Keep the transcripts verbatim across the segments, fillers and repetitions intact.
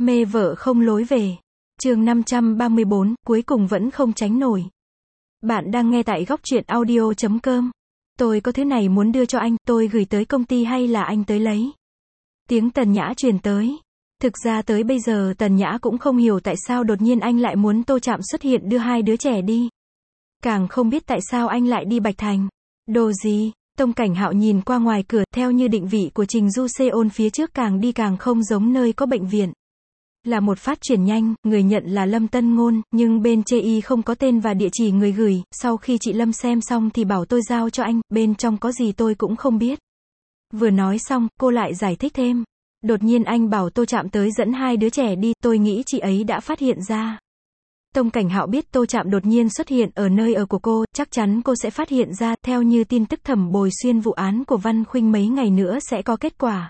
Mê vợ không lối về. Chương năm trăm ba mươi bốn, cuối cùng vẫn không tránh nổi. Bạn đang nghe tại góc truyện audio chấm com. Tôi có thứ này muốn đưa cho anh, tôi gửi tới công ty hay là anh tới lấy? Tiếng Tần Nhã truyền tới. Thực ra tới bây giờ Tần Nhã cũng không hiểu tại sao đột nhiên anh lại muốn Tô Trạm xuất hiện đưa hai đứa trẻ đi. Càng không biết tại sao anh lại đi Bạch Thành. Đồ gì? Tông Cảnh Hạo nhìn qua ngoài cửa, theo như định vị của Trình Du Seon phía trước càng đi càng không giống nơi có bệnh viện. Là một phát chuyển nhanh, người nhận là Lâm Tân Ngôn, nhưng bên chê y không có tên và địa chỉ người gửi, sau khi chị Lâm xem xong thì bảo tôi giao cho anh, bên trong có gì tôi cũng không biết. Vừa nói xong, cô lại giải thích thêm. Đột nhiên anh bảo Tô Trạm tới dẫn hai đứa trẻ đi, tôi nghĩ chị ấy đã phát hiện ra. Tông Cảnh Hạo biết Tô Trạm đột nhiên xuất hiện ở nơi ở của cô, chắc chắn cô sẽ phát hiện ra, theo như tin tức Thẩm Bồi Xuyên vụ án của Văn Khuynh mấy ngày nữa sẽ có kết quả.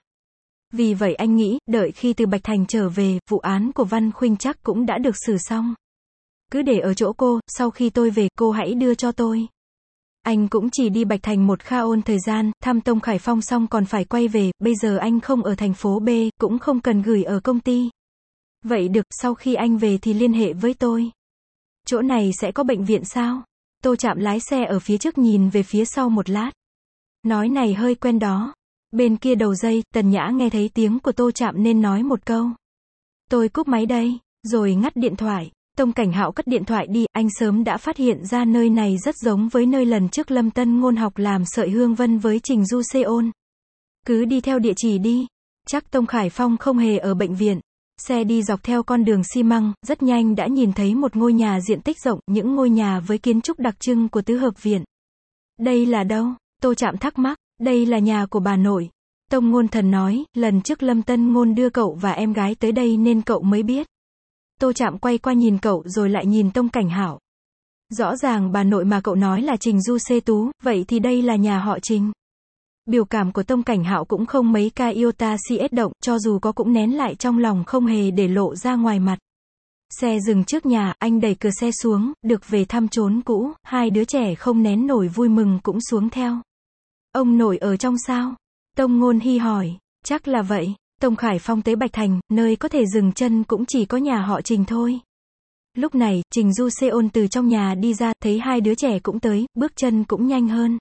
Vì vậy anh nghĩ, đợi khi từ Bạch Thành trở về, vụ án của Văn Khuynh chắc cũng đã được xử xong. Cứ để ở chỗ cô, sau khi tôi về, cô hãy đưa cho tôi. Anh cũng chỉ đi Bạch Thành một kha ôn thời gian, thăm Tông Khải Phong xong còn phải quay về, bây giờ anh không ở thành phố B, cũng không cần gửi ở công ty. Vậy được, sau khi anh về thì liên hệ với tôi. Chỗ này sẽ có bệnh viện sao? Tô Trạm lái xe ở phía trước nhìn về phía sau một lát. Nói này hơi quen đó. Bên kia đầu dây, Tần Nhã nghe thấy tiếng của Tô Trạm nên nói một câu. Tôi cúp máy đây, rồi ngắt điện thoại. Tông Cảnh Hạo cất điện thoại đi, anh sớm đã phát hiện ra nơi này rất giống với nơi lần trước Lâm Tân Ngôn học làm sợi hương vân với Trình Du Seon. Cứ đi theo địa chỉ đi. Chắc Tông Khải Phong không hề ở bệnh viện. Xe đi dọc theo con đường xi măng, rất nhanh đã nhìn thấy một ngôi nhà diện tích rộng, những ngôi nhà với kiến trúc đặc trưng của tứ hợp viện. Đây là đâu? Tô Trạm thắc mắc. Đây là nhà của bà nội. Tông Ngôn Thần nói, lần trước Lâm Tân Ngôn đưa cậu và em gái tới đây nên cậu mới biết. Tô Trạm quay qua nhìn cậu rồi lại nhìn Tông Cảnh Hạo. Rõ ràng bà nội mà cậu nói là Trình Du Sê Tú, vậy thì đây là nhà họ Trình. Biểu cảm của Tông Cảnh Hạo cũng không mấy ca iota cs động, cho dù có cũng nén lại trong lòng không hề để lộ ra ngoài mặt. Xe dừng trước nhà, anh đẩy cửa xe xuống, được về thăm chốn cũ, hai đứa trẻ không nén nổi vui mừng cũng xuống theo. Ông nội ở trong sao? Tông Ngôn Hy hỏi. Chắc là vậy. Tông Khải Phong tới Bạch Thành, nơi có thể dừng chân cũng chỉ có nhà họ Trình thôi. Lúc này, Trình Du Seon từ trong nhà đi ra, thấy hai đứa trẻ cũng tới, bước chân cũng nhanh hơn.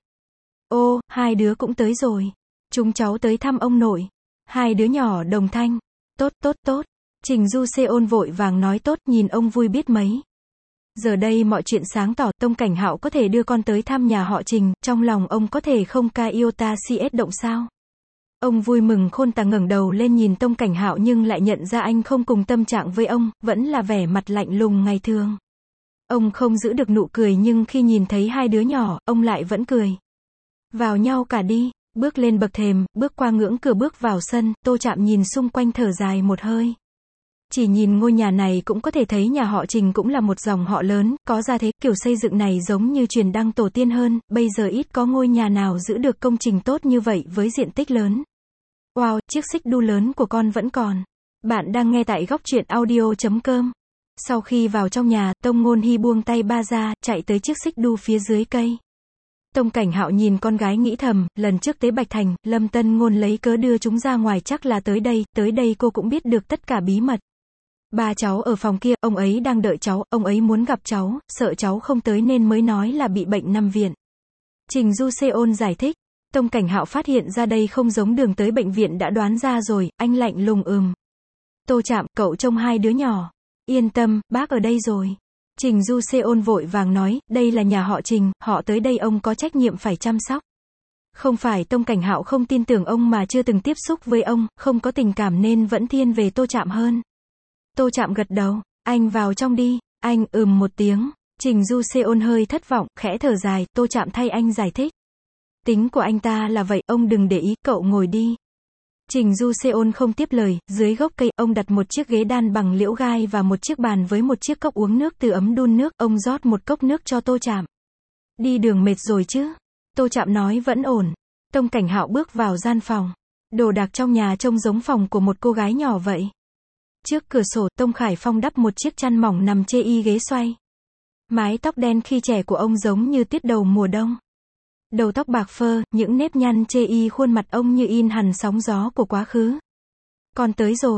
Ô, hai đứa cũng tới rồi. Chúng cháu tới thăm ông nội. Hai đứa nhỏ đồng thanh. Tốt, tốt, tốt. Trình Du Seon vội vàng nói tốt, nhìn ông vui biết mấy. Giờ đây mọi chuyện sáng tỏ, Tông Cảnh Hạo có thể đưa con tới thăm nhà họ Trình, trong lòng ông có thể không ca iota cs động sao? Ông vui mừng khôn tả ngẩng đầu lên nhìn Tông Cảnh Hạo nhưng lại nhận ra anh không cùng tâm trạng với ông, vẫn là vẻ mặt lạnh lùng ngày thường. Ông không giữ được nụ cười nhưng khi nhìn thấy hai đứa nhỏ, ông lại vẫn cười. Vào nhau cả đi, bước lên bậc thềm, bước qua ngưỡng cửa bước vào sân, Tô Trạm nhìn xung quanh thở dài một hơi. Chỉ nhìn ngôi nhà này cũng có thể thấy nhà họ Trình cũng là một dòng họ lớn, có ra thế, kiểu xây dựng này giống như truyền đăng tổ tiên hơn, bây giờ ít có ngôi nhà nào giữ được công trình tốt như vậy với diện tích lớn. Wow, chiếc xích đu lớn của con vẫn còn. Bạn đang nghe tại góc truyện audio chấm com. Sau khi vào trong nhà, Tông Ngôn Hy buông tay ba ra, chạy tới chiếc xích đu phía dưới cây. Tông Cảnh Hạo nhìn con gái nghĩ thầm, lần trước tới Bạch Thành, Lâm Tân Ngôn lấy cớ đưa chúng ra ngoài chắc là tới đây, tới đây cô cũng biết được tất cả bí mật. Ba cháu ở phòng kia, ông ấy đang đợi cháu, ông ấy muốn gặp cháu, sợ cháu không tới nên mới nói là bị bệnh nằm viện. Trình Du Seon giải thích. Tông Cảnh Hạo phát hiện ra đây không giống đường tới bệnh viện đã đoán ra rồi, anh lạnh lùng ừm. Tô Trạm, cậu trông hai đứa nhỏ. Yên tâm, bác ở đây rồi. Trình Du Seon vội vàng nói, đây là nhà họ Trình, họ tới đây ông có trách nhiệm phải chăm sóc. Không phải Tông Cảnh Hạo không tin tưởng ông mà chưa từng tiếp xúc với ông, không có tình cảm nên vẫn thiên về Tô Trạm hơn. Tô Trạm gật đầu, anh vào trong đi, anh ừm một tiếng. Trình Du Seon hơi thất vọng, khẽ thở dài, Tô Trạm thay anh giải thích. Tính của anh ta là vậy, ông đừng để ý, cậu ngồi đi. Trình Du Seon không tiếp lời, dưới gốc cây, ông đặt một chiếc ghế đan bằng liễu gai và một chiếc bàn với một chiếc cốc uống nước từ ấm đun nước, ông rót một cốc nước cho Tô Trạm. Đi đường mệt rồi chứ? Tô Trạm nói vẫn ổn. Tông Cảnh Hạo bước vào gian phòng. Đồ đạc trong nhà trông giống phòng của một cô gái nhỏ vậy. Trước cửa sổ, Tông Khải Phong đắp một chiếc chăn mỏng nằm chê y ghế xoay. Mái tóc đen khi trẻ của ông giống như tuyết đầu mùa đông. Đầu tóc bạc phơ, những nếp nhăn chê y khuôn mặt ông như in hằn sóng gió của quá khứ. Con tới rồi.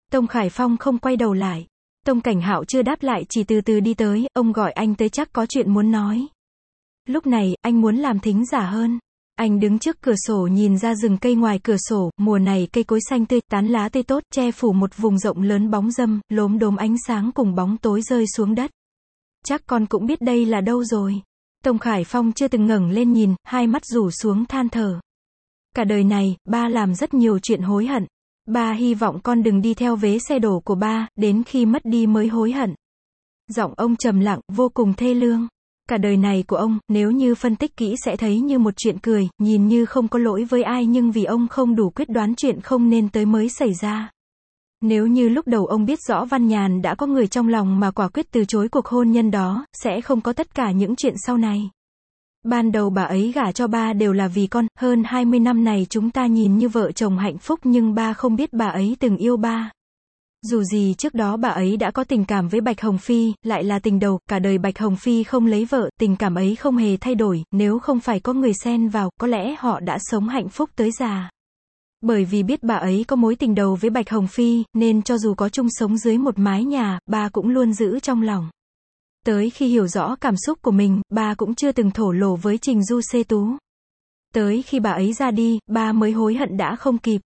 Tông Khải Phong không quay đầu lại. Tông Cảnh Hạo chưa đáp lại chỉ từ từ đi tới, ông gọi anh tới chắc có chuyện muốn nói. Lúc này, anh muốn làm thính giả hơn. Anh đứng trước cửa sổ nhìn ra rừng cây ngoài cửa sổ, mùa này cây cối xanh tươi, tán lá tươi tốt, che phủ một vùng rộng lớn bóng râm, lốm đốm ánh sáng cùng bóng tối rơi xuống đất. Chắc con cũng biết đây là đâu rồi. Tông Khải Phong chưa từng ngẩng lên nhìn, hai mắt rủ xuống than thở. Cả đời này, ba làm rất nhiều chuyện hối hận. Ba hy vọng con đừng đi theo vế xe đổ của ba, đến khi mất đi mới hối hận. Giọng ông trầm lặng, vô cùng thê lương. Cả đời này của ông, nếu như phân tích kỹ sẽ thấy như một chuyện cười, nhìn như không có lỗi với ai nhưng vì ông không đủ quyết đoán chuyện không nên tới mới xảy ra. Nếu như lúc đầu ông biết rõ Văn Nhàn đã có người trong lòng mà quả quyết từ chối cuộc hôn nhân đó, sẽ không có tất cả những chuyện sau này. Ban đầu bà ấy gả cho ba đều là vì con, hơn hai mươi năm này chúng ta nhìn như vợ chồng hạnh phúc nhưng ba không biết bà ấy từng yêu ba. Dù gì trước đó bà ấy đã có tình cảm với Bạch Hồng Phi, lại là tình đầu, cả đời Bạch Hồng Phi không lấy vợ, tình cảm ấy không hề thay đổi, nếu không phải có người xen vào, có lẽ họ đã sống hạnh phúc tới già. Bởi vì biết bà ấy có mối tình đầu với Bạch Hồng Phi, nên cho dù có chung sống dưới một mái nhà, ba cũng luôn giữ trong lòng. Tới khi hiểu rõ cảm xúc của mình, ba cũng chưa từng thổ lộ với Trình Du Xê Tú. Tới khi bà ấy ra đi, ba mới hối hận đã không kịp.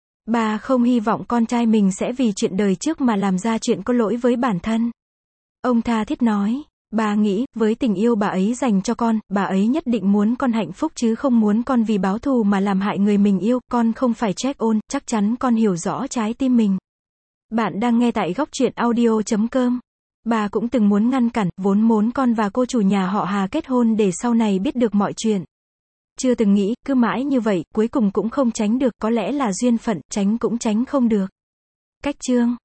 Ba không hy vọng con trai mình sẽ vì chuyện đời trước mà làm ra chuyện có lỗi với bản thân. Ông tha thiết nói, ba nghĩ, với tình yêu bà ấy dành cho con, bà ấy nhất định muốn con hạnh phúc chứ không muốn con vì báo thù mà làm hại người mình yêu, con không phải Jack On, chắc chắn con hiểu rõ trái tim mình. Bạn đang nghe tại góc truyện audio chấm com. Bà cũng từng muốn ngăn cản, vốn muốn con và cô chủ nhà họ Hà kết hôn để sau này biết được mọi chuyện. Chưa từng nghĩ, cứ mãi như vậy, cuối cùng cũng không tránh được, có lẽ là duyên phận, tránh cũng tránh không được. Cách chương